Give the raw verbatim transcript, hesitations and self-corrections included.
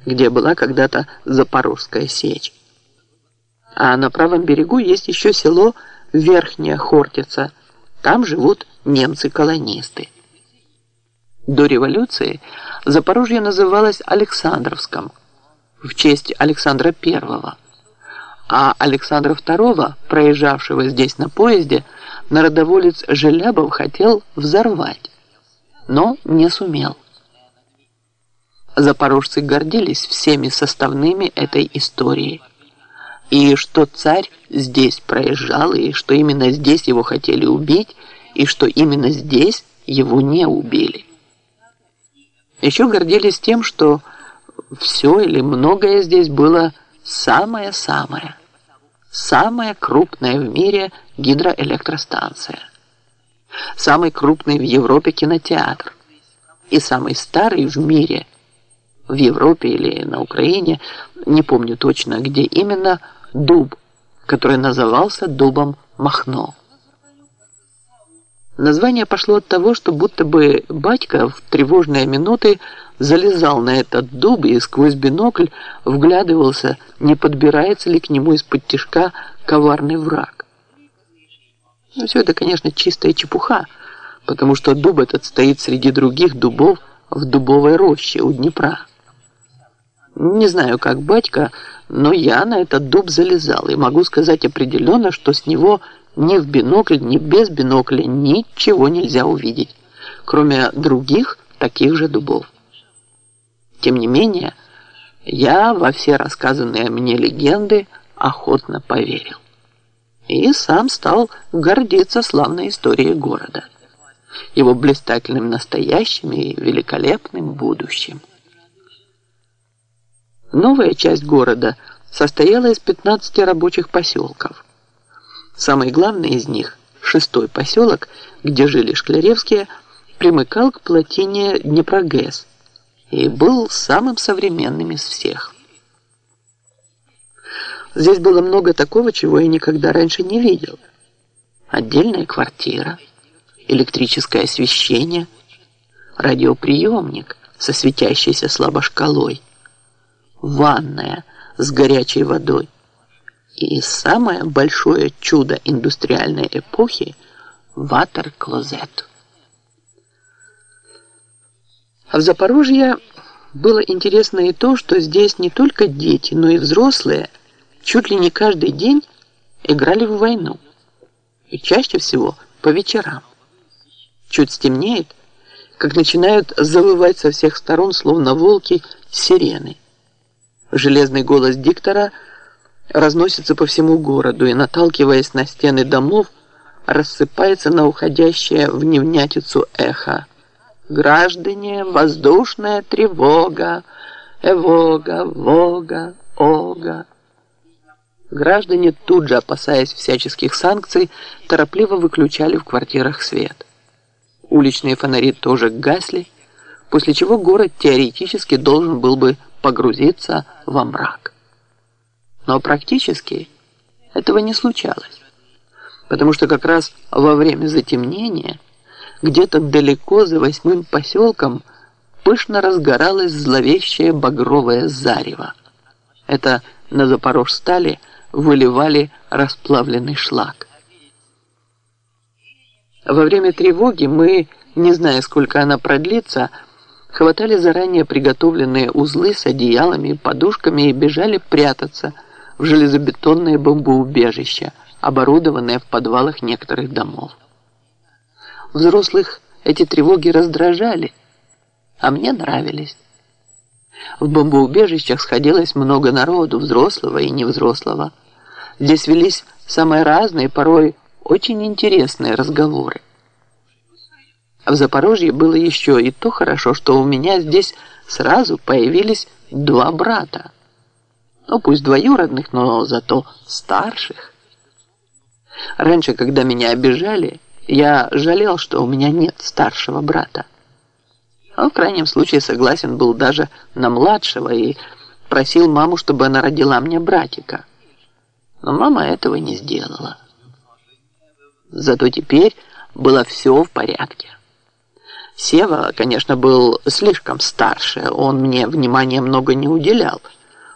где была когда-то Запорожская сечь. А на правом берегу есть еще село Верхняя Хортица. Там живут немцы-колонисты. До революции Запорожье называлось Александровском в честь Александра Первого, а Александра Второго, проезжавшего здесь на поезде, народоволец Желябов хотел взорвать, но не сумел. Запорожцы гордились всеми составными этой истории. И что царь здесь проезжал, и что именно здесь его хотели убить, и что именно здесь его не убили. Еще гордились тем, что все или многое здесь было самое-самое. Самая крупная в мире гидроэлектростанция. Самый крупный в Европе кинотеатр. И самый старый в мире, в Европе или на Украине, не помню точно, где именно, дуб, который назывался дубом Махно. Название пошло от того, что будто бы батька в тревожные минуты залезал на этот дуб и сквозь бинокль вглядывался, не подбирается ли к нему из-под тишка коварный враг. Ну, все это, конечно, чистая чепуха, потому что дуб этот стоит среди других дубов в дубовой роще у Днепра. Не знаю, как батька, но я на этот дуб залезал и могу сказать определенно, что с него ни в бинокль, ни без бинокля ничего нельзя увидеть, кроме других таких же дубов. Тем не менее, я во все рассказанные мне легенды охотно поверил. И сам стал гордиться славной историей города, его блистательным настоящим и великолепным будущим. Новая часть города состояла из пятнадцати рабочих поселков. Самый главный из них, шестой поселок, где жили Шкляревские, примыкал к плотине Днепрогэс и был самым современным из всех. Здесь было много такого, чего я никогда раньше не видел. Отдельная квартира, электрическое освещение, радиоприемник со светящейся слабошкалой, ванная с горячей водой и самое большое чудо индустриальной эпохи – ватер-клозет. А в Запорожье было интересно и то, что здесь не только дети, но и взрослые чуть ли не каждый день играли в войну. И чаще всего по вечерам. Чуть стемнеет, как начинают завывать со всех сторон, словно волки, сирены. Железный голос диктора разносится по всему городу и, наталкиваясь на стены домов, рассыпается на уходящее в невнятицу эхо. «Граждане, воздушная тревога! Эвога, вога, ога!» Граждане, тут же опасаясь всяческих санкций, торопливо выключали в квартирах свет. Уличные фонари тоже гасли, после чего город теоретически должен был бы погрузиться во мрак. Но практически этого не случалось, потому что как раз во время затемнения где-то далеко за восьмым поселком пышно разгоралось зловещее багровое зарево. Это на Запорожстали выливали расплавленный шлак. Во время тревоги мы, не зная, сколько она продлится, хватали заранее приготовленные узлы с одеялами, подушками и бежали прятаться в железобетонные бомбоубежища, оборудованные в подвалах некоторых домов. Взрослых эти тревоги раздражали, а мне нравились. В бомбоубежищах сходилось много народу, взрослого и невзрослого. Здесь велись самые разные, порой очень интересные разговоры. В Запорожье было еще и то хорошо, что у меня здесь сразу появились два брата. Ну, пусть двоюродных, но зато старших. Раньше, когда меня обижали, я жалел, что у меня нет старшего брата. А в крайнем случае согласен был даже на младшего и просил маму, чтобы она родила мне братика. Но мама этого не сделала. Зато теперь было все в порядке. Сева, конечно, был слишком старше, он мне внимания много не уделял.